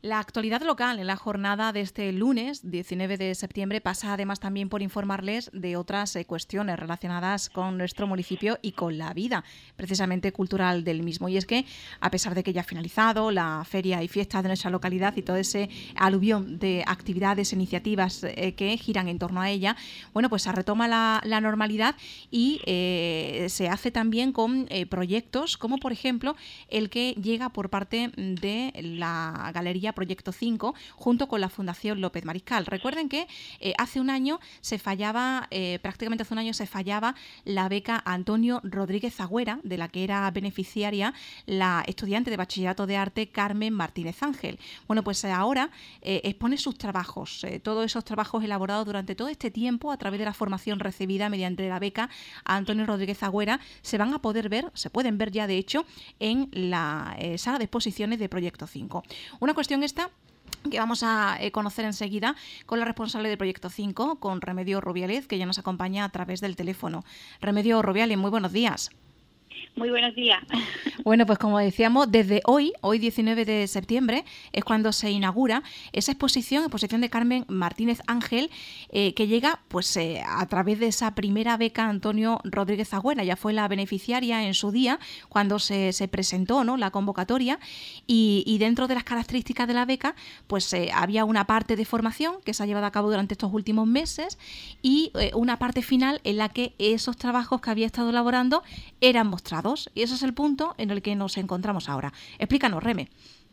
La actualidad local en la jornada de este lunes 19 de septiembre pasa además también por informarles de otras cuestiones relacionadas con nuestro municipio y con la vida precisamente cultural del mismo. Y es que, a pesar de que ya ha finalizado la feria y fiesta de nuestra localidad y todo ese aluvión de actividades e iniciativas que giran en torno a ella, bueno, pues se retoma la normalidad y se hace también con proyectos como, por ejemplo, el que llega por parte de la Galería Proyecto 5 junto con la Fundación López Mariscal. Recuerden que hace un año se fallaba, prácticamente hace un año se fallaba la beca Antonio Rodríguez Agüera, de la que era beneficiaria la estudiante de Bachillerato de Arte Carmen Martínez Ángel. Bueno, pues ahora expone sus trabajos, todos esos trabajos elaborados durante todo este tiempo a través de la formación recibida mediante la beca Antonio Rodríguez Agüera, se van a poder ver, se pueden ver ya de hecho en la sala de exposiciones de Proyecto 5. Una cuestión esta que vamos a conocer enseguida con la responsable de Proyecto 5, con Remedios Rubiales, que ya nos acompaña a través del teléfono. Remedios Rubiales, muy buenos días. Muy buenos días. Bueno, pues como decíamos, desde hoy 19 de septiembre, es cuando se inaugura esa exposición de Carmen Martínez Ángel, que llega pues a través de esa primera beca Antonio Rodríguez Agüera. Ya fue la beneficiaria en su día cuando se presentó, ¿no?, la convocatoria, y dentro de las características de la beca pues había una parte de formación que se ha llevado a cabo durante estos últimos meses y una parte final en la que esos trabajos que había estado elaborando eran mostrados. Y ese es el punto en el que nos encontramos ahora. Explícanos, Reme.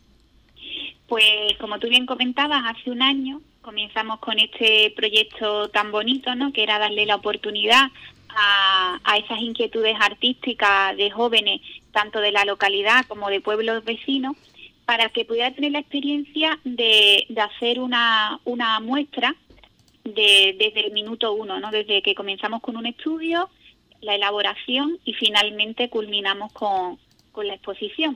Pues como tú bien comentabas, hace un año comenzamos con este proyecto tan bonito, ¿no?, que era darle la oportunidad a esas inquietudes artísticas de jóvenes, tanto de la localidad como de pueblos vecinos, para que pudieran tener la experiencia de hacer una muestra desde el minuto uno, ¿no?, desde que comenzamos con un estudio, la elaboración y finalmente culminamos con la exposición.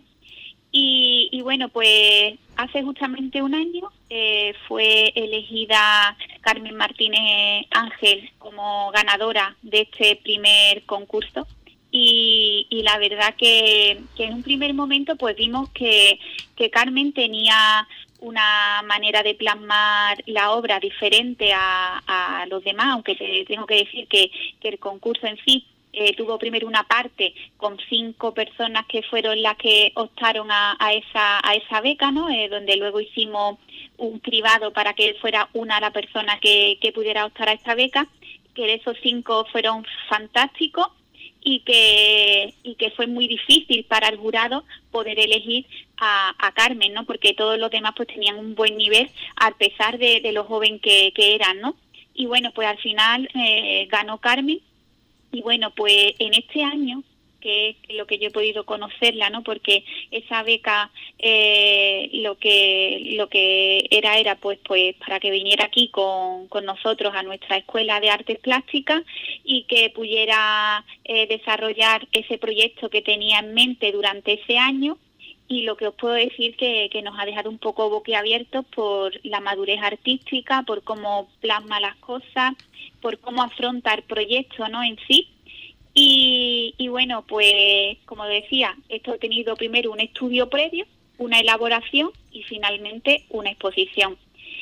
Y bueno, pues hace justamente un año fue elegida Carmen Martínez Ángel como ganadora de este primer concurso y la verdad que en un primer momento pues vimos que Carmen tenía una manera de plasmar la obra diferente a los demás, aunque te tengo que decir que el concurso en sí tuvo primero una parte con 5 personas que fueron las que optaron a esa beca, ¿no?, donde luego hicimos un cribado para que fuera una la persona que pudiera optar a esta beca, que esos 5 fueron fantásticos y que fue muy difícil para el jurado poder elegir a Carmen, ¿no?, porque todos los demás pues tenían un buen nivel a pesar de lo joven que eran, ¿no? Y bueno, pues al final ganó Carmen. Y bueno, pues en este año, que es lo que yo he podido conocerla, ¿no?, porque esa beca lo que era pues para que viniera aquí con nosotros a nuestra Escuela de Artes Plásticas y que pudiera desarrollar ese proyecto que tenía en mente durante ese año. Y lo que os puedo decir que nos ha dejado un poco boquiabiertos por la madurez artística, por cómo plasma las cosas, por cómo afronta el proyecto, ¿no?, en sí. Y bueno, pues como decía, esto ha tenido primero un estudio previo, una elaboración y finalmente una exposición.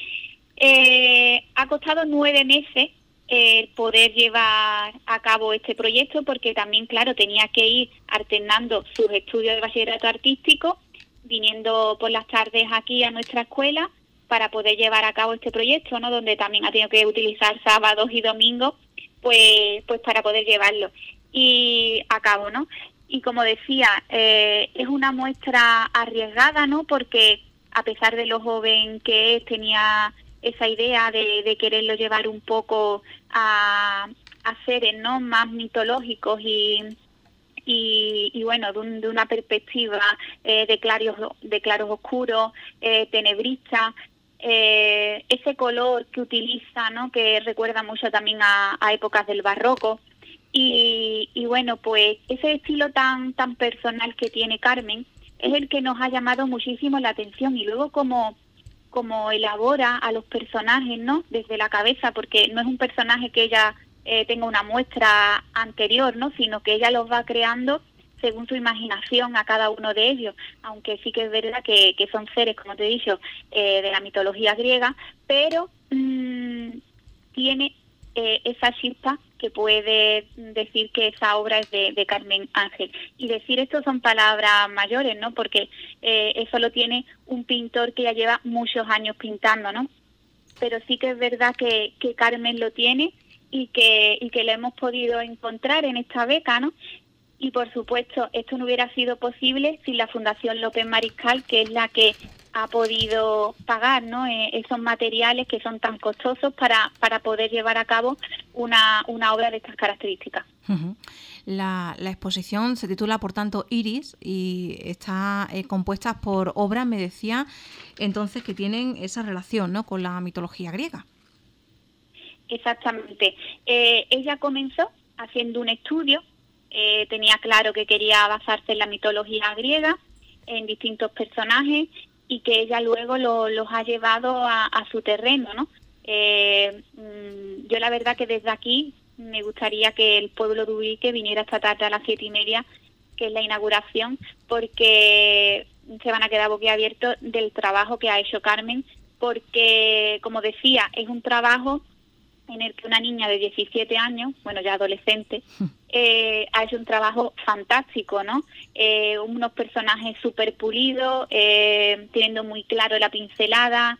Ha costado 9 meses poder llevar a cabo este proyecto porque también, claro, tenía que ir alternando sus estudios de bachillerato artístico, viniendo por las tardes aquí a nuestra escuela para poder llevar a cabo este proyecto, ¿no?, donde también ha tenido que utilizar sábados y domingos pues para poder llevarlo y a cabo, ¿no? Y como decía, es una muestra arriesgada, ¿no?, porque a pesar de lo joven que es, tenía esa idea de quererlo llevar un poco a seres, ¿no?, más mitológicos y bueno, de una perspectiva de claros oscuros, tenebristas, ese color que utiliza, ¿no?, que recuerda mucho también a épocas del barroco. Y bueno, pues ese estilo tan personal que tiene Carmen es el que nos ha llamado muchísimo la atención. Y luego como elabora a los personajes, ¿no?, desde la cabeza, porque no es un personaje que ella tenga una muestra anterior, ¿no?, sino que ella los va creando según su imaginación a cada uno de ellos, aunque sí que es verdad que son seres, como te he dicho, de la mitología griega, pero tiene esa chispa que puede decir que esa obra es de Carmen Ángel. Y decir esto son palabras mayores, ¿no? Porque eso lo tiene un pintor que ya lleva muchos años pintando, ¿no? Pero sí que es verdad que Carmen lo tiene y que lo hemos podido encontrar en esta beca, ¿no? Y por supuesto, esto no hubiera sido posible sin la Fundación López Mariscal, que es la que ha podido pagar, ¿no?, esos materiales que son tan costosos para poder llevar a cabo una obra de estas características. Uh-huh. La exposición se titula, por tanto, Iris, y está compuesta por obras, me decía, entonces, que tienen esa relación, ¿no?, con la mitología griega. Exactamente. Ella comenzó haciendo un estudio, tenía claro que quería basarse en la mitología griega, en distintos personajes, y que ella luego los ha llevado a su terreno, ¿no? Yo la verdad que desde aquí me gustaría que el pueblo de Ubrique viniera esta tarde a las 7:30, que es la inauguración, porque se van a quedar boquiabiertos del trabajo que ha hecho Carmen, porque, como decía, es un trabajo en el que una niña de 17 años, bueno, ya adolescente, ha hecho un trabajo fantástico, ¿no? Unos personajes súper pulidos, teniendo muy claro la pincelada,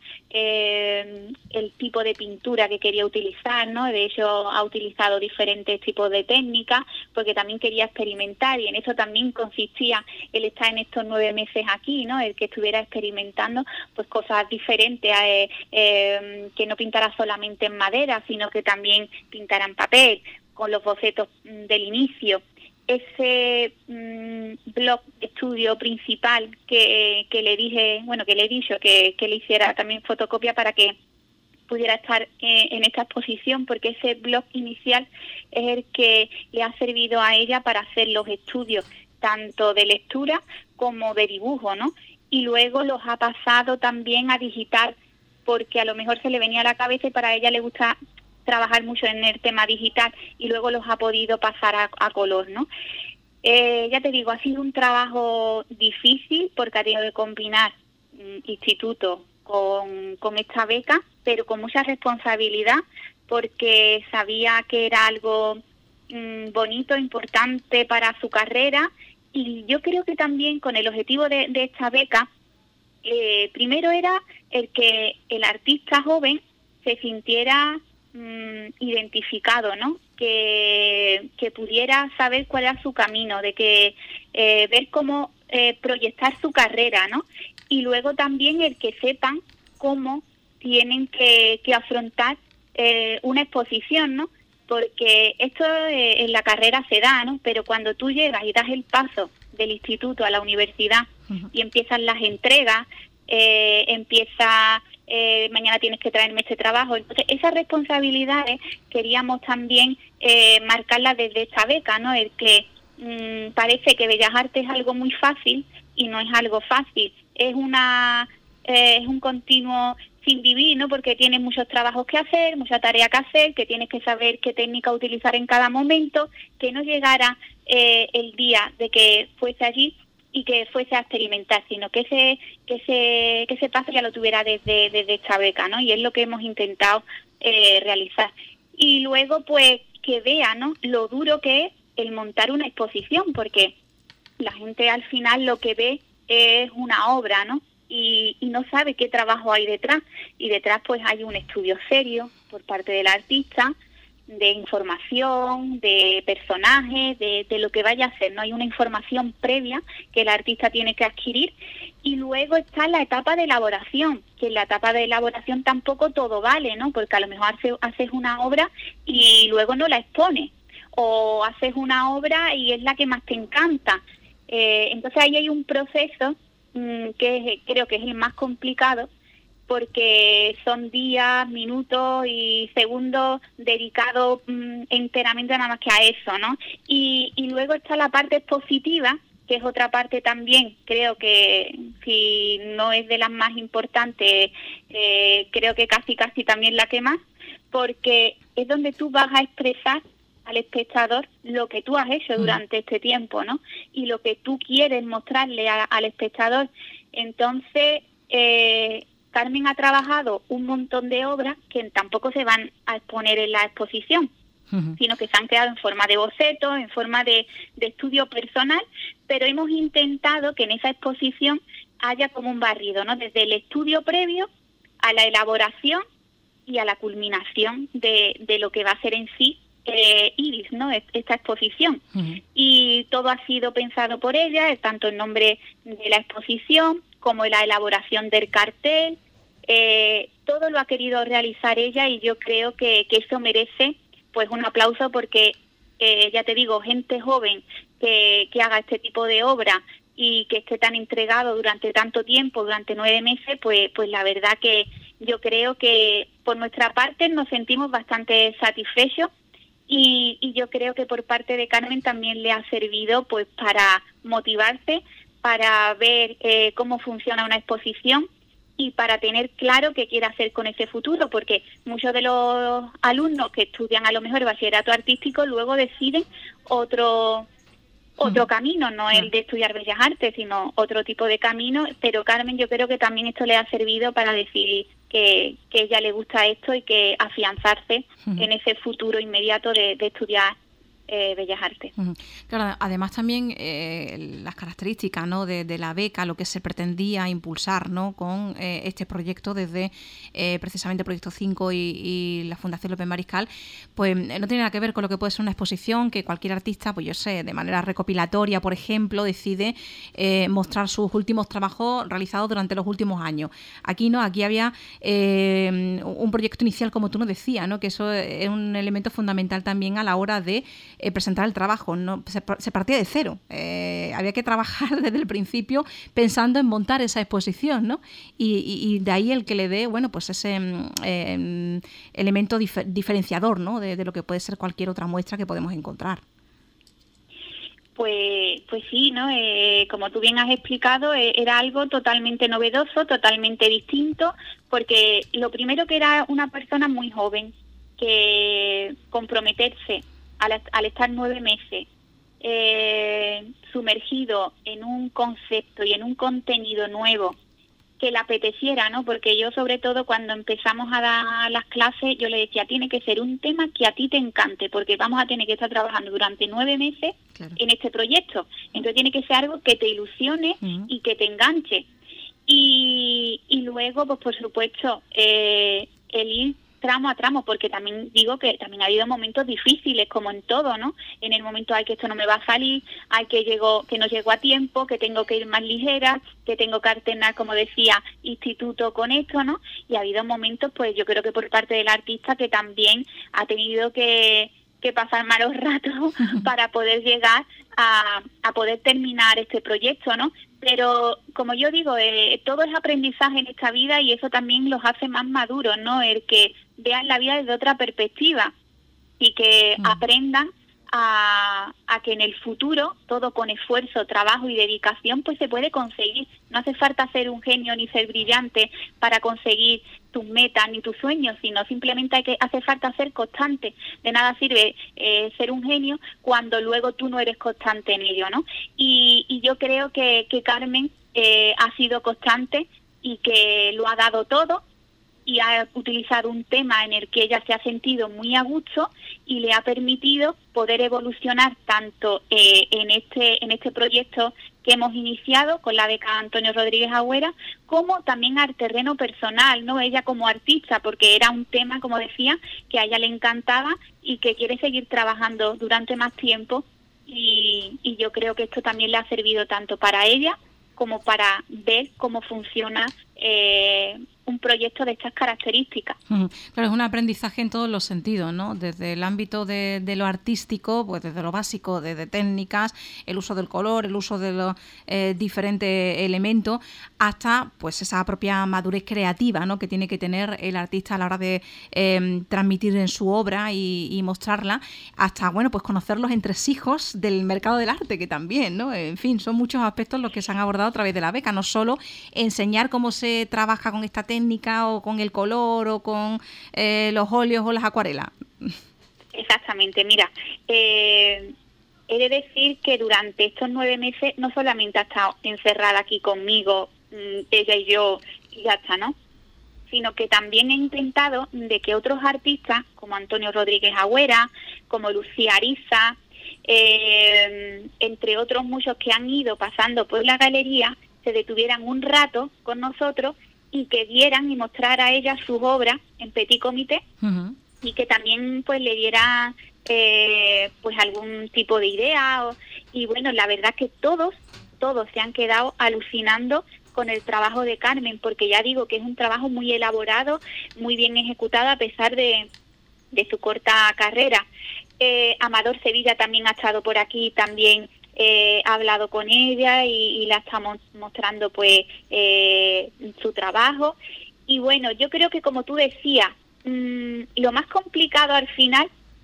el tipo de pintura que quería utilizar, ¿no? De hecho, ha utilizado diferentes tipos de técnicas, porque también quería experimentar, y en eso también consistía el estar en estos 9 meses aquí, ¿no? El que estuviera experimentando pues cosas diferentes, que no pintara solamente en madera, sino que también pintara en papel, con los bocetos del inicio. Ese blog de estudio principal que le dije, bueno, que le he dicho que le hiciera también fotocopia para que pudiera estar en esta exposición, porque ese blog inicial es el que le ha servido a ella para hacer los estudios tanto de lectura como de dibujo, ¿no? Y luego los ha pasado también a digital, porque a lo mejor se le venía a la cabeza y para ella le gusta trabajar mucho en el tema digital, y luego los ha podido pasar a color, ¿no? Ya te digo, ha sido un trabajo difícil porque ha tenido que combinar instituto con esta beca, pero con mucha responsabilidad, porque sabía que era algo bonito, importante para su carrera, y yo creo que también con el objetivo de esta beca, primero era el que el artista joven se sintiera identificado, ¿no? Que pudiera saber cuál era su camino, de que ver cómo proyectar su carrera, ¿no? Y luego también el que sepan cómo tienen que afrontar una exposición, ¿no? Porque esto en la carrera se da, ¿no? Pero cuando tú llegas y das el paso del instituto a la universidad y empiezan las entregas, mañana tienes que traerme este trabajo. Entonces, esas responsabilidades queríamos también marcarlas desde esta beca, ¿no? El que parece que Bellas Artes es algo muy fácil y no es algo fácil. Es un continuo sin vivir, ¿no? Porque tienes muchos trabajos que hacer, mucha tarea que hacer, que tienes que saber qué técnica utilizar en cada momento, que no llegara el día de que fuese allí y que fuese a experimentar, sino que ese paso ya lo tuviera desde esta beca, ¿no? Y es lo que hemos intentado realizar. Y luego, pues, que vea, ¿no?, lo duro que es el montar una exposición, porque la gente al final lo que ve es una obra, ¿no? Y no sabe qué trabajo hay detrás. Y detrás, pues, hay un estudio serio por parte del artista, de información, de personajes, de lo que vaya a hacer, ¿no? Hay una información previa que el artista tiene que adquirir, y luego está la etapa de elaboración, que en la etapa de elaboración tampoco todo vale, ¿no? Porque a lo mejor haces una obra y luego no la expones, o haces una obra y es la que más te encanta. Entonces ahí hay un proceso que creo que es el más complicado, porque son días, minutos y segundos dedicados enteramente nada más que a eso, ¿no? Y luego está la parte expositiva, que es otra parte también, creo que si no es de las más importantes, creo que casi también la que más, porque es donde tú vas a expresar al espectador lo que tú has hecho durante este tiempo, ¿no? Y lo que tú quieres mostrarle al espectador. Entonces, Carmen ha trabajado un montón de obras que tampoco se van a exponer en la exposición, sino que se han creado en forma de bocetos, en forma de estudio personal, pero hemos intentado que en esa exposición haya como un barrido, ¿no? Desde el estudio previo a la elaboración y a la culminación de lo que va a ser en sí Iris, ¿no? Esta exposición. Y todo ha sido pensado por ella, tanto el nombre de la exposición como la elaboración del cartel. Todo lo ha querido realizar ella y yo creo que eso merece pues un aplauso, porque ya te digo, gente joven que haga este tipo de obra y que esté tan entregado durante tanto tiempo, durante 9 meses, pues la verdad que yo creo que por nuestra parte nos sentimos bastante satisfechos, y yo creo que por parte de Carmen también le ha servido pues para motivarse, para ver cómo funciona una exposición y para tener claro qué quiere hacer con ese futuro, porque muchos de los alumnos que estudian a lo mejor bachillerato artístico luego deciden otro camino, no el de estudiar Bellas Artes, sino otro tipo de camino. Pero Carmen, yo creo que también esto le ha servido para decidir que ella le gusta esto y que afianzarse en ese futuro inmediato de estudiar Bellas Artes. Claro, además también las características, ¿no?, de la beca, lo que se pretendía impulsar, ¿no?, con este proyecto desde precisamente Proyecto 5 y la Fundación López Mariscal, pues no tiene nada que ver con lo que puede ser una exposición que cualquier artista, pues yo sé, de manera recopilatoria, por ejemplo, decide mostrar sus últimos trabajos realizados durante los últimos años. Aquí no, aquí había un proyecto inicial, como tú nos decías, ¿no?, que eso es un elemento fundamental también a la hora de presentar el trabajo, ¿no? Se partía de cero, había que trabajar desde el principio pensando en montar esa exposición, ¿no? Y de ahí el que le dé, bueno, pues ese elemento diferenciador, ¿no?, de lo que puede ser cualquier otra muestra que podemos encontrar. Pues sí, ¿no? Como tú bien has explicado, era algo totalmente novedoso, totalmente distinto, porque lo primero que era una persona muy joven, que comprometerse al estar 9 meses sumergido en un concepto y en un contenido nuevo que le apeteciera, ¿no? Porque yo, sobre todo, cuando empezamos a dar las clases, yo le decía, tiene que ser un tema que a ti te encante, porque vamos a tener que estar trabajando durante 9 meses en este proyecto. Entonces tiene que ser algo que te ilusione y que te enganche. Y luego, pues por supuesto, el ir tramo a tramo, porque también digo que también ha habido momentos difíciles, como en todo, ¿no? En el momento hay que esto no me va a salir, hay que no llego a tiempo, que tengo que ir más ligera, que tengo que alternar, como decía, instituto con esto, ¿no? Y ha habido momentos, pues yo creo que por parte del artista, que también ha tenido que pasar malos ratos para poder llegar a poder terminar este proyecto, ¿no? Pero, como yo digo, todo es aprendizaje en esta vida, y eso también los hace más maduros, ¿no? El que vean la vida desde otra perspectiva y que aprendan a que en el futuro, todo con esfuerzo, trabajo y dedicación, pues se puede conseguir. No hace falta ser un genio ni ser brillante para conseguir tus metas ni tus sueños, sino simplemente hace falta ser constante. De nada sirve ser un genio cuando luego tú no eres constante en ello, ¿no? Y yo creo que Carmen ha sido constante y que lo ha dado todo, y ha utilizado un tema en el que ella se ha sentido muy a gusto y le ha permitido poder evolucionar tanto en este proyecto que hemos iniciado con la beca Antonio Rodríguez Agüera, como también al terreno personal, ¿no? Ella como artista, porque era un tema, como decía, que a ella le encantaba y que quiere seguir trabajando durante más tiempo, y yo creo que esto también le ha servido tanto para ella como para ver cómo funciona un proyecto de estas características. Claro, es un aprendizaje en todos los sentidos, ¿no? Desde el ámbito de lo artístico, pues desde lo básico, desde técnicas, el uso del color, el uso de los diferentes elementos, hasta pues esa propia madurez creativa, ¿no?, que tiene que tener el artista a la hora de transmitir en su obra y mostrarla, hasta, bueno, pues conocer los entresijos del mercado del arte, que también, ¿no? En fin, son muchos aspectos los que se han abordado a través de la beca, no solo enseñar cómo se trabaja con esta técnica o con el color o con los óleos o las acuarelas. Exactamente, mira, he de decir que durante estos 9 meses no solamente ha estado encerrada aquí conmigo, ella y yo, y ya está, ¿no? Sino que también he intentado de que otros artistas, como Antonio Rodríguez Agüera, como Lucía Ariza, entre otros muchos que han ido pasando por la galería, se detuvieran un rato con nosotros y que vieran y mostrara a ellas sus obras en petit comité, y que también pues le diera pues algún tipo de idea. Y bueno, la verdad que todos se han quedado alucinando con el trabajo de Carmen, porque ya digo que es un trabajo muy elaborado, muy bien ejecutado a pesar de su corta carrera. Amador Sevilla también ha estado por aquí, también ha hablado con ella y la estamos mostrando pues su trabajo. Y bueno, yo creo que como tú decías, lo más complicado al final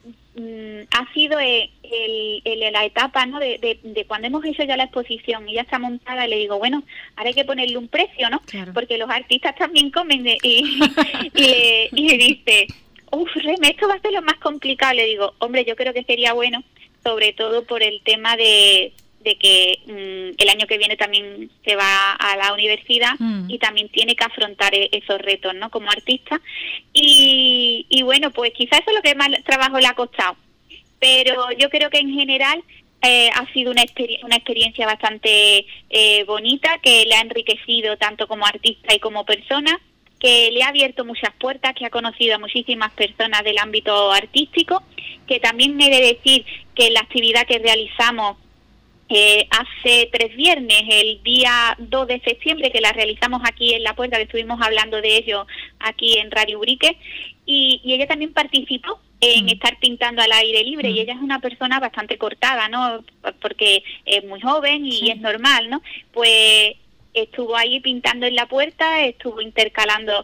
ha sido la etapa, ¿no? de cuando hemos hecho ya la exposición y ya está montada, y le digo, bueno, ahora hay que ponerle un precio, ¿no? Claro. Porque los artistas también comen y le dice, Reme, esto va a ser lo más complicado. Le digo, hombre, yo creo que sería bueno, sobre todo por el tema de que el año que viene también se va a la universidad y también tiene que afrontar esos retos, ¿no? Como artista. Y bueno, pues quizás eso es lo que más trabajo le ha costado. Pero yo creo que en general ha sido una experiencia bastante bonita, que le ha enriquecido tanto como artista y como persona, que le ha abierto muchas puertas, que ha conocido a muchísimas personas del ámbito artístico, que también he de decir que la actividad que realizamos hace 3 viernes, el día 2 de septiembre, que la realizamos aquí en La Puerta, que estuvimos hablando de ello aquí en Radio Ubrique, y ella también participó en estar pintando al aire libre, y ella es una persona bastante cortada, ¿no? Porque es muy joven y es normal, ¿no? Pues estuvo ahí pintando en La Puerta, estuvo intercambiando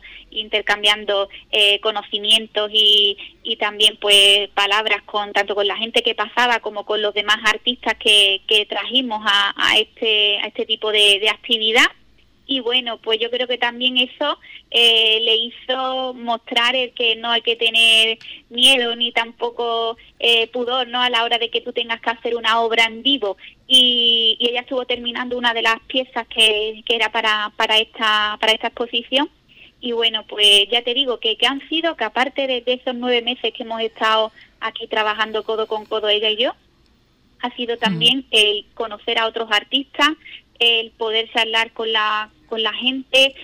conocimientos y también pues palabras tanto con la gente que pasaba como con los demás artistas que trajimos a este tipo de actividad. Y bueno, pues yo creo que también eso le hizo mostrar el que no hay que tener miedo ni tampoco pudor, ¿no? A la hora de que tú tengas que hacer una obra en vivo. Y ella estuvo terminando una de las piezas que era para esta exposición. Y bueno, pues ya te digo que han sido, que aparte de esos 9 meses que hemos estado aquí trabajando codo con codo ella y yo, ha sido también el conocer a otros artistas, el poder charlar con la gente,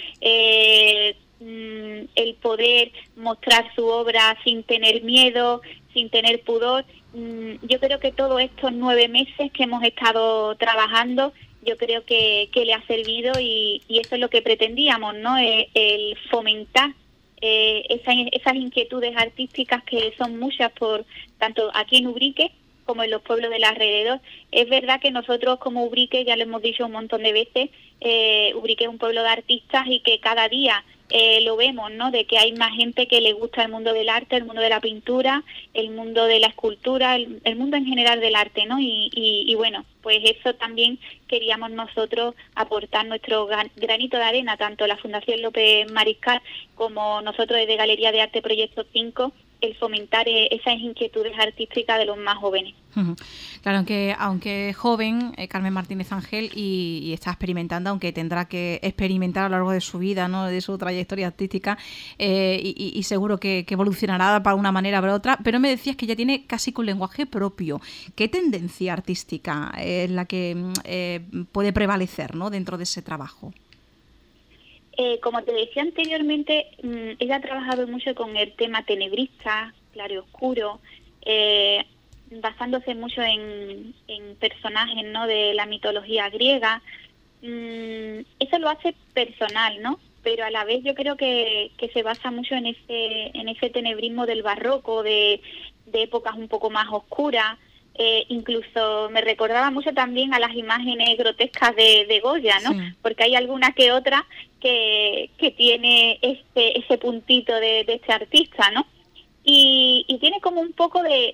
el poder mostrar su obra sin tener miedo, sin tener pudor. Yo creo que todos estos 9 meses que hemos estado trabajando, yo creo que le ha servido, y eso es lo que pretendíamos, ¿no? El fomentar esas inquietudes artísticas, que son muchas, por tanto aquí en Ubrique como en los pueblos del alrededor. Es verdad que nosotros como Ubrique, ya lo hemos dicho un montón de veces, Ubrique es un pueblo de artistas, y que cada día lo vemos, ¿no? De que hay más gente que le gusta el mundo del arte, el mundo de la pintura, el mundo de la escultura, el mundo en general del arte, ¿no? Y bueno, pues eso también queríamos nosotros aportar nuestro granito de arena, tanto la Fundación López Mariscal como nosotros desde Galería de Arte Proyecto 5, el fomentar esas inquietudes artísticas de los más jóvenes. Claro, aunque joven, Carmen Martínez Ángel, y está experimentando, aunque tendrá que experimentar a lo largo de su vida, ¿no? De su trayectoria artística, y seguro que evolucionará para una manera o para otra, pero me decías que ya tiene casi un lenguaje propio. ¿Qué tendencia artística es la que puede prevalecer, ¿no? Dentro de ese trabajo? Como te decía anteriormente, ella ha trabajado mucho con el tema tenebrista, claroscuro, basándose mucho en personajes, ¿no? De la mitología griega. Eso lo hace personal, ¿no? Pero a la vez yo creo que se basa mucho en ese tenebrismo del barroco, de épocas un poco más oscuras. Incluso me recordaba mucho también a las imágenes grotescas de Goya, ¿no? Sí. Porque hay alguna que otra que tiene ese puntito de este artista, ¿no? Y tiene como un poco de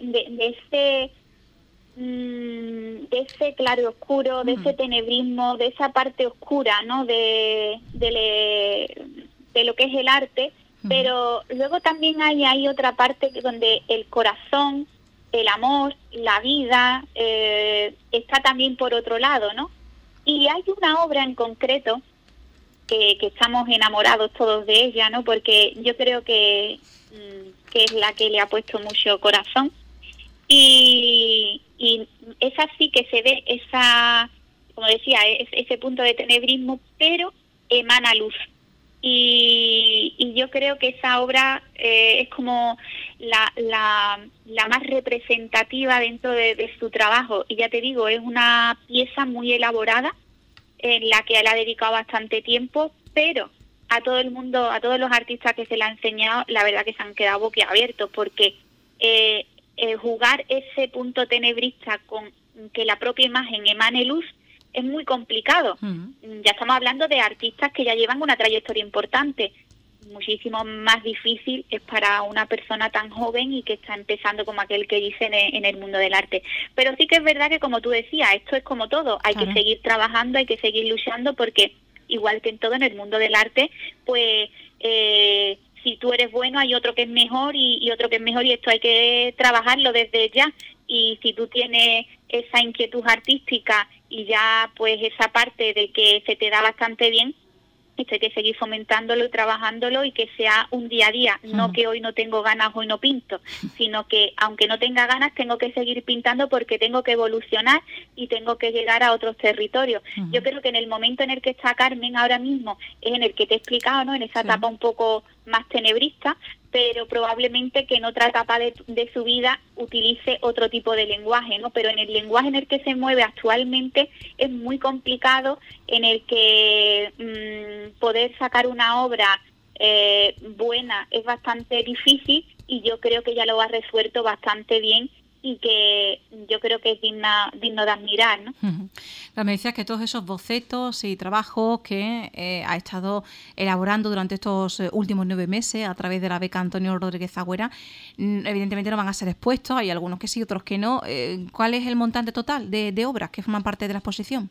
ese claro oscuro, de ese tenebrismo, de esa parte oscura, ¿no? De lo que es el arte, pero luego también hay otra parte donde el corazón el amor, la vida, está también por otro lado, ¿no? Y hay una obra en concreto que estamos enamorados todos de ella, ¿no? Porque yo creo que es la que le ha puesto mucho corazón. Y es así que se ve esa, como decía, ese punto de tenebrismo, pero emana luz. Y yo creo que esa obra es como la más representativa dentro de su trabajo. Y ya te digo, es una pieza muy elaborada en la que él ha dedicado bastante tiempo, pero a todo el mundo, a todos los artistas que se le ha enseñado, la verdad que se han quedado boquiabiertos, porque jugar ese punto tenebrista con que la propia imagen emane luz es muy complicado. Ya estamos hablando de artistas que ya llevan una trayectoria importante. Muchísimo más difícil es para una persona tan joven y que está empezando, como aquel que dice, en el mundo del arte. Pero sí que es verdad que, como tú decías, esto es como todo, hay que seguir trabajando, hay que seguir luchando, porque igual que en todo en el mundo del arte, pues si tú eres bueno hay otro que es mejor y otro que es mejor, y esto hay que trabajarlo desde ya. Y si tú tienes esa inquietud artística y ya pues esa parte de que se te da bastante bien, esto hay que seguir fomentándolo y trabajándolo, y que sea un día a día, no que hoy no tengo ganas, hoy no pinto, sino que aunque no tenga ganas tengo que seguir pintando porque tengo que evolucionar y tengo que llegar a otros territorios. Yo creo que en el momento en el que está Carmen ahora mismo es en el que te he explicado, ¿no? En esa etapa un poco más tenebrista, pero probablemente que en otra etapa de su vida utilice otro tipo de lenguaje, ¿no? Pero en el lenguaje en el que se mueve actualmente es muy complicado, en el que poder sacar una obra buena es bastante difícil, y yo creo que ya lo ha resuelto bastante bien, y que yo creo que es digno de admirar, ¿no? Me decías que todos esos bocetos y trabajos que ha estado elaborando durante estos últimos 9 meses a través de la beca Antonio Rodríguez Agüera, evidentemente no van a ser expuestos, hay algunos que sí, otros que no. ¿Cuál es el montante total de obras que forman parte de la exposición?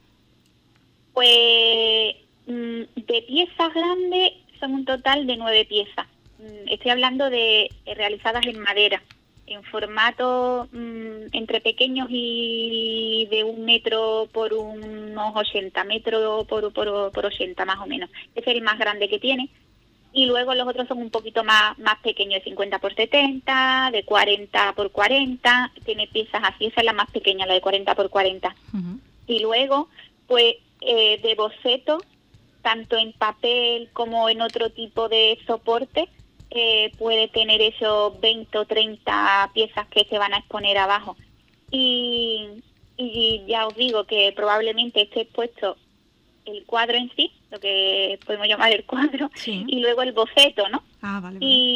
Pues de piezas grandes son un total de 9 piezas. Estoy hablando de realizadas en madera, en formato entre pequeños y de 1 metro por unos 80 metros por 80 más o menos. Ese es el más grande que tiene. Y luego los otros son un poquito más pequeños, de 50 por 70, de 40 por 40. Tiene piezas así, esa es la más pequeña, la de 40 por 40. Y luego, pues, de boceto, tanto en papel como en otro tipo de soporte, puede tener esos 20 o 30 piezas que se van a exponer abajo. Y ya os digo que probablemente esté expuesto el cuadro en sí, lo que podemos llamar el cuadro, y luego el boceto, ¿no? Vale.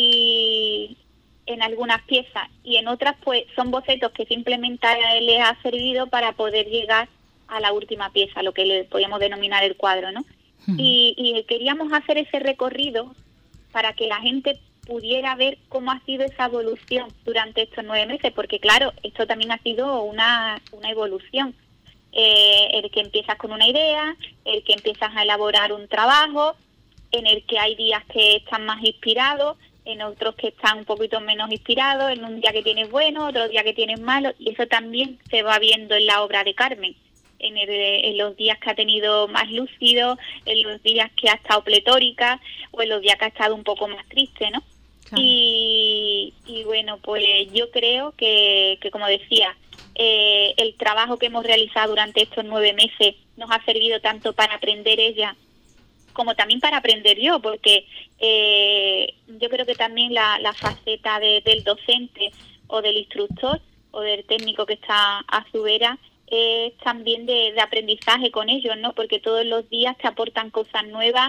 Y en algunas piezas, y en otras pues son bocetos que simplemente les ha servido para poder llegar a la última pieza, lo que le podríamos denominar el cuadro, ¿no? Y queríamos hacer ese recorrido para que la gente pudiera ver cómo ha sido esa evolución durante estos 9 meses, porque claro, esto también ha sido una evolución. El que empiezas con una idea, el que empiezas a elaborar un trabajo, en el que hay días que están más inspirados, en otros que están un poquito menos inspirados, en un día que tienes bueno, otro día que tienes malo, y eso también se va viendo en la obra de Carmen, en los días que ha tenido más lúcido, en los días que ha estado pletórica, o en los días que ha estado un poco más triste, ¿no? Claro. Y bueno, pues yo creo que como decía, el trabajo que hemos realizado durante estos 9 meses nos ha servido tanto para aprender ella como también para aprender yo, porque yo creo que también la faceta del docente o del instructor o del técnico que está a su vera es también de aprendizaje con ellos, ¿no? Porque todos los días te aportan cosas nuevas,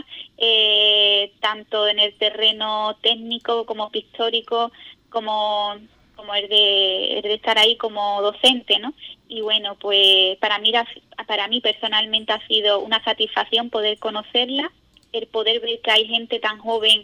tanto en el terreno técnico como pictórico, como el de estar ahí como docente, ¿no? Y bueno, pues para mí personalmente ha sido una satisfacción poder conocerla, el poder ver que hay gente tan joven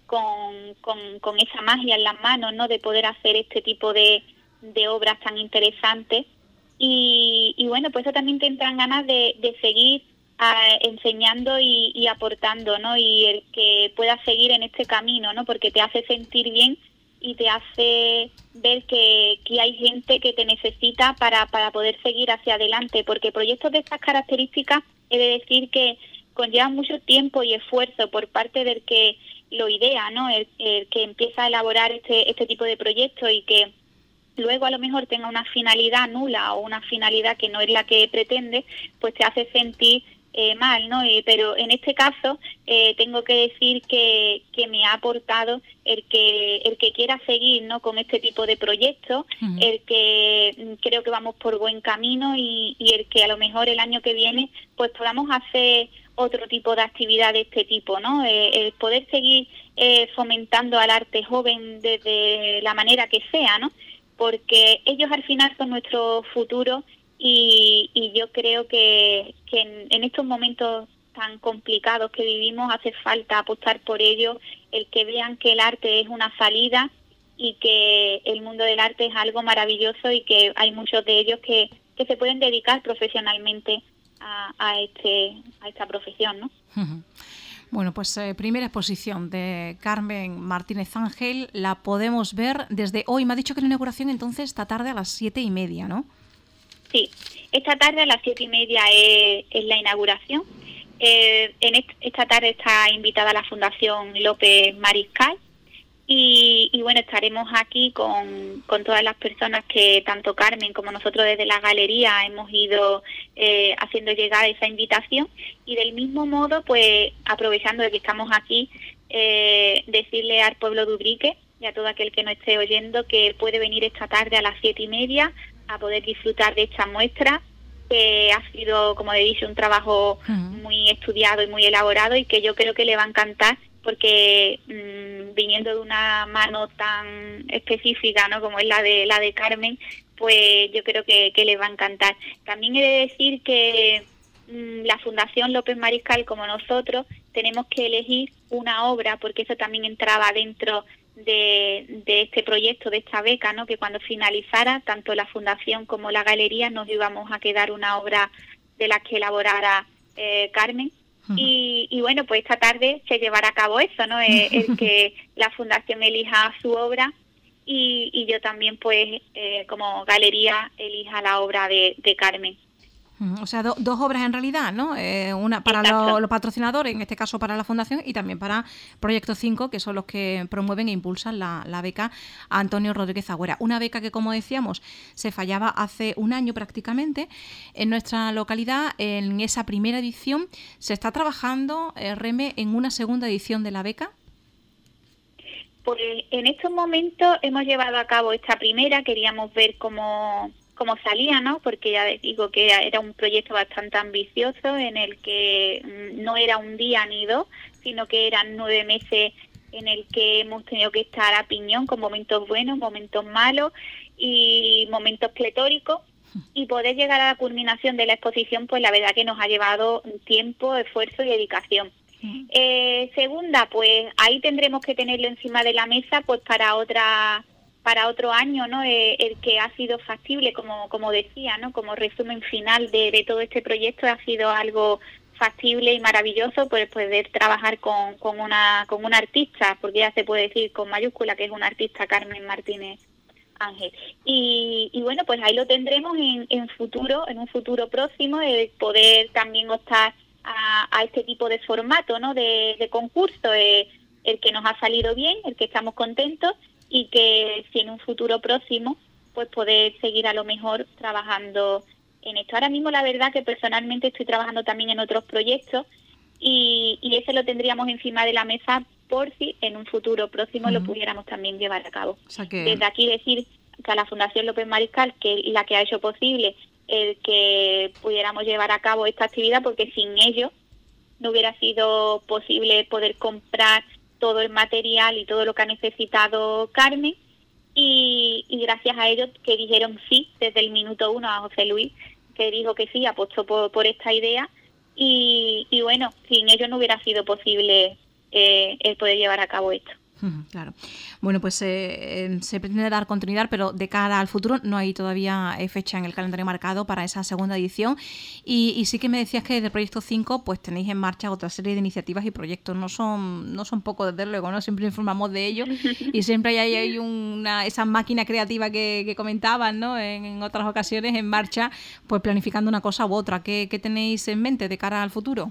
con esa magia en las manos, ¿no? De poder hacer este tipo de obras tan interesantes. Y bueno, pues eso también te entran ganas de seguir enseñando y aportando, ¿no? Y el que puedas seguir en este camino, ¿no? Porque te hace sentir bien y te hace ver que hay gente que te necesita para poder seguir hacia adelante, porque proyectos de estas características he de decir que conllevan mucho tiempo y esfuerzo por parte del que lo idea, ¿no? El que empieza a elaborar este tipo de proyectos y que luego a lo mejor tenga una finalidad nula o una finalidad que no es la que pretende, pues te hace sentir mal, ¿no? Pero en este caso tengo que decir que me ha aportado el que quiera seguir, ¿no?, con este tipo de proyectos, el que creo que vamos por buen camino y el que a lo mejor el año que viene pues podamos hacer otro tipo de actividad de este tipo, ¿no? El poder seguir fomentando al arte joven desde la manera que sea, ¿no? Porque ellos al final son nuestro futuro y yo creo que en estos momentos tan complicados que vivimos hace falta apostar por ellos, el que vean que el arte es una salida y que el mundo del arte es algo maravilloso y que hay muchos de ellos que se pueden dedicar profesionalmente a esta profesión, ¿no? Bueno, pues primera exposición de Carmen Martínez Ángel, la podemos ver desde hoy. Me ha dicho que la inauguración entonces esta tarde a las 7:30, ¿no? Sí, esta tarde a las 7:30 es la inauguración. Esta tarde está invitada la Fundación López Mariscal y bueno, estaremos aquí con todas las personas que tanto Carmen como nosotros desde la galería hemos ido haciendo llegar esa invitación y del mismo modo, pues aprovechando de que estamos aquí, decirle al pueblo de Ubrique y a todo aquel que no esté oyendo que puede venir esta tarde a las 7:30 a poder disfrutar de esta muestra, que ha sido, como he dicho, un trabajo muy estudiado y muy elaborado y que yo creo que le va a encantar porque viniendo de una mano tan específica, ¿no?, como es la de Carmen, pues yo creo que le va a encantar. También he de decir que la Fundación López Mariscal, como nosotros, tenemos que elegir una obra, porque eso también entraba dentro de este proyecto, de esta beca, ¿no?, que cuando finalizara, tanto la Fundación como la Galería nos íbamos a quedar una obra de la que elaborara Carmen. Y bueno, pues esta tarde se llevará a cabo eso, ¿no? El que la Fundación elija su obra y yo también, pues, como galería, elija la obra de Carmen. O sea, dos obras en realidad, ¿no? Una para los patrocinadores, en este caso para la Fundación, y también para Proyecto 5, que son los que promueven e impulsan la beca a Antonio Rodríguez Agüera. Una beca que, como decíamos, se fallaba hace un año prácticamente en nuestra localidad. En esa primera edición, ¿se está trabajando, Reme, en una segunda edición de la beca? Pues en estos momentos hemos llevado a cabo esta primera, queríamos ver cómo salía, ¿no? Porque ya digo que era un proyecto bastante ambicioso en el que no era un día ni dos, sino que eran 9 meses en el que hemos tenido que estar a piñón con momentos buenos, momentos malos y momentos pletóricos, y poder llegar a la culminación de la exposición, pues la verdad que nos ha llevado tiempo, esfuerzo y dedicación. Segunda, pues ahí tendremos que tenerlo encima de la mesa pues para otro año, ¿no? El que ha sido factible, como decía, ¿no? Como resumen final de todo este proyecto, ha sido algo factible y maravilloso, pues poder trabajar con una artista, porque ya se puede decir con mayúscula que es una artista, Carmen Martínez Ángel. Y bueno, pues ahí lo tendremos en un futuro próximo, el poder también optar a este tipo de formato, ¿no? De concurso, el que nos ha salido bien, el que estamos contentos, y que si en un futuro próximo pues poder seguir a lo mejor trabajando en esto. Ahora mismo la verdad que personalmente estoy trabajando también en otros proyectos y ese lo tendríamos encima de la mesa por si en un futuro próximo lo pudiéramos también llevar a cabo. O sea que... Desde aquí decir que a la Fundación López Mariscal, que es la que ha hecho posible el que pudiéramos llevar a cabo esta actividad, porque sin ello no hubiera sido posible poder comprar todo el material y todo lo que ha necesitado Carmen y gracias a ellos que dijeron sí desde el minuto 1, a José Luis que dijo que sí, apostó por esta idea y bueno, sin ellos no hubiera sido posible el poder llevar a cabo esto. Claro. Bueno, pues se pretende dar continuidad, pero de cara al futuro no hay todavía fecha en el calendario marcado para esa segunda edición. Y sí que me decías que desde el Proyecto 5 pues tenéis en marcha otra serie de iniciativas y proyectos. No son poco, desde luego, ¿no? Siempre informamos de ello y siempre hay esa máquina creativa que comentaban, ¿no? En otras ocasiones en marcha, pues planificando una cosa u otra. ¿Qué tenéis en mente de cara al futuro?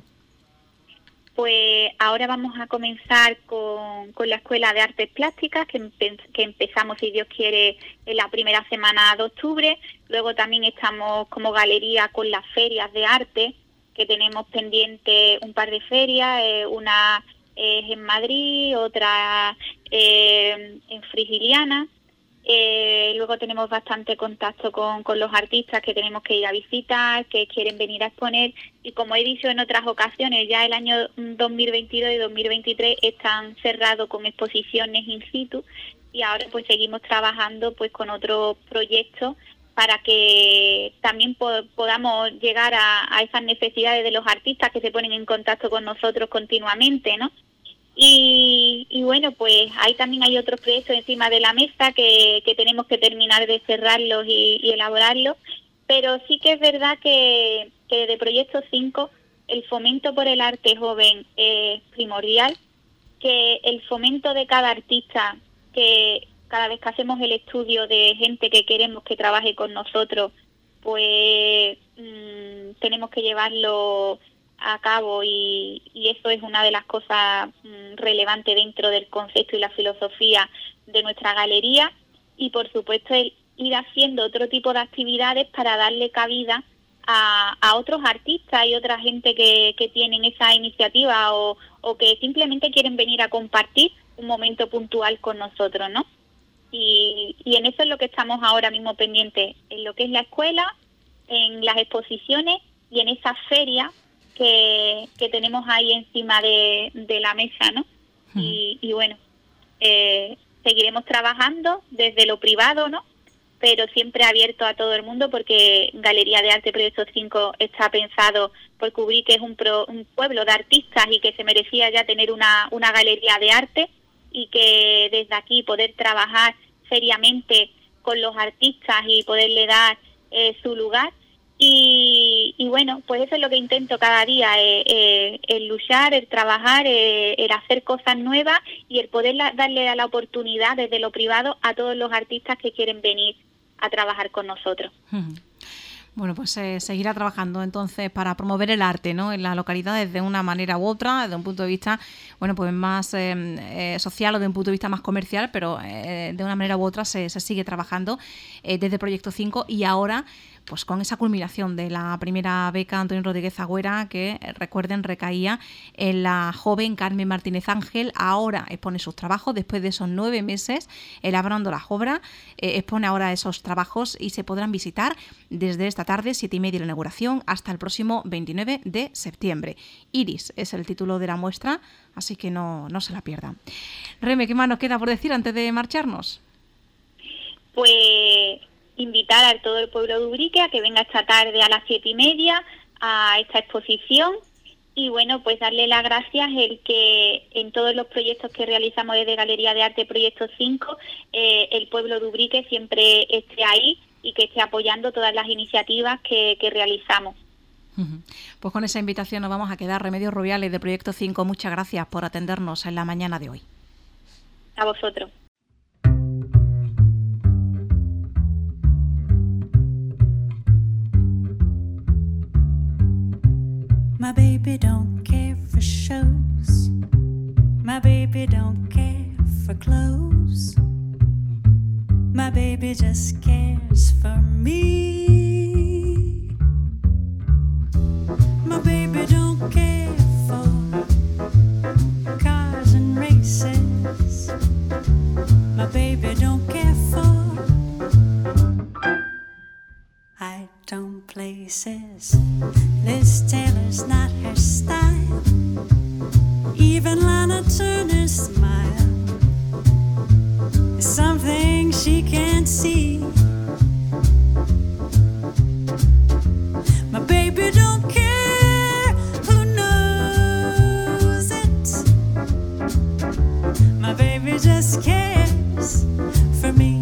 Pues ahora vamos a comenzar con la Escuela de Artes Plásticas, que empezamos, si Dios quiere, en la primera semana de octubre. Luego también estamos como galería con las ferias de arte, que tenemos pendiente un par de ferias, una es en Madrid, otra en Frigiliana. Luego tenemos bastante contacto con los artistas que tenemos que ir a visitar, que quieren venir a exponer, y como he dicho en otras ocasiones, ya el año 2022 y 2023 están cerrados con exposiciones in situ, y ahora pues seguimos trabajando pues con otros proyectos para que también podamos llegar a esas necesidades de los artistas que se ponen en contacto con nosotros continuamente, ¿no? Y bueno, pues ahí también hay otros proyectos encima de la mesa que tenemos que terminar de cerrarlos y elaborarlos, pero sí que es verdad que de Proyecto 5 el fomento por el arte joven es primordial, que el fomento de cada artista, que cada vez que hacemos el estudio de gente que queremos que trabaje con nosotros, pues tenemos que llevarlo a cabo, y eso es una de las cosas relevantes dentro del concepto y la filosofía de nuestra galería. Y por supuesto el ir haciendo otro tipo de actividades para darle cabida a otros artistas y otra gente que tienen esa iniciativa o que simplemente quieren venir a compartir un momento puntual con nosotros, ¿no? Y en eso es lo que estamos ahora mismo pendientes, en lo que es la escuela, en las exposiciones y en esa feria que tenemos ahí encima de la mesa, ¿no? Y bueno, seguiremos trabajando desde lo privado, ¿no? Pero siempre abierto a todo el mundo, porque Galería de Arte Proyecto 5 está pensado por cubrir que es un pueblo de artistas y que se merecía ya tener una galería de arte, y que desde aquí poder trabajar seriamente con los artistas y poderle dar su lugar. Y bueno, pues eso es lo que intento cada día, el luchar, el trabajar, el hacer cosas nuevas y el poder darle la oportunidad desde lo privado a todos los artistas que quieren venir a trabajar con nosotros. Bueno, pues seguirá trabajando entonces para promover el arte, ¿no?, en la localidad de una manera u otra, desde un punto de vista, bueno, pues más social o de un punto de vista más comercial, pero de una manera u otra se sigue trabajando desde Proyecto 5, y ahora pues con esa culminación de la primera beca Antonio Rodríguez Agüera, que recuerden recaía en la joven Carmen Martínez Ángel. Ahora expone sus trabajos después de esos 9 meses elaborando las obras, expone ahora esos trabajos y se podrán visitar desde esta tarde, 7:30 de la inauguración, hasta el próximo 29 de septiembre. Iris es el título de la muestra, así que no se la pierdan. Reme, ¿qué más nos queda por decir antes de marcharnos? Pues invitar a todo el pueblo de Ubrique a que venga esta tarde a las 7:30 a esta exposición, y bueno, pues darle las gracias el que en todos los proyectos que realizamos desde Galería de Arte Proyecto 5 el pueblo de Ubrique siempre esté ahí y que esté apoyando todas las iniciativas que realizamos. Pues con esa invitación nos vamos a quedar. Remedios Rubiales de Proyecto 5, muchas gracias por atendernos en la mañana de hoy. A vosotros. My baby don't care for shows. My baby don't care for clothes. My baby just cares for me. My baby don't care for cars and races. My baby don't care for high-tone places. Liz Taylor's not her style. Even Lana Turner's smile is something she can't see. My baby don't care who knows it. My baby baby just cares for me.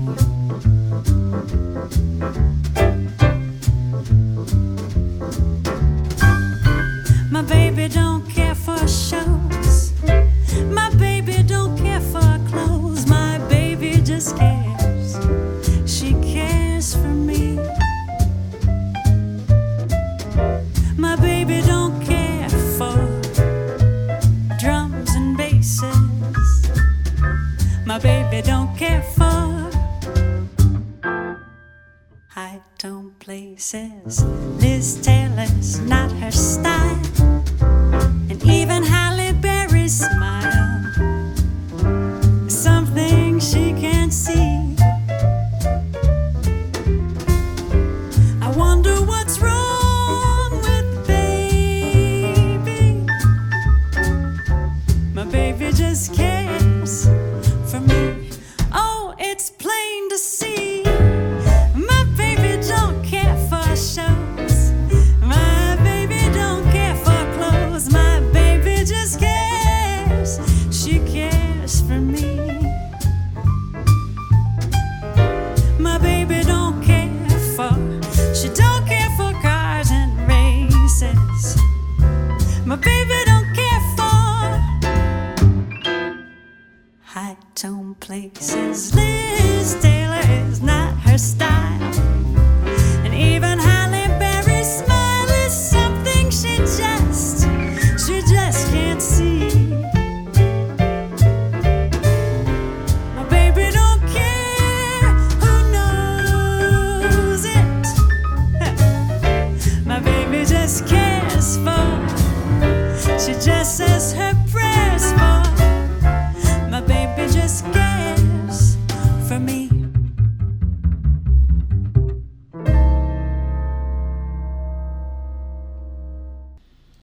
My baby don't care for shows. My baby don't care for clothes. My baby just cares. She cares for me. My baby don't care for drums and basses. My baby don't care for high tone places. Liz Taylor's not her style. And even Halle Berry's smile is something she can't see. I wonder what's wrong with baby. My baby just cares for me. Oh, it's plain to see. My baby don't care for shows. My baby don't care for clothes. My baby just cares. She cares for me. My baby don't care for. She don't care for cars and races. My baby don't care for high tone places. Liz Taylor is not her style.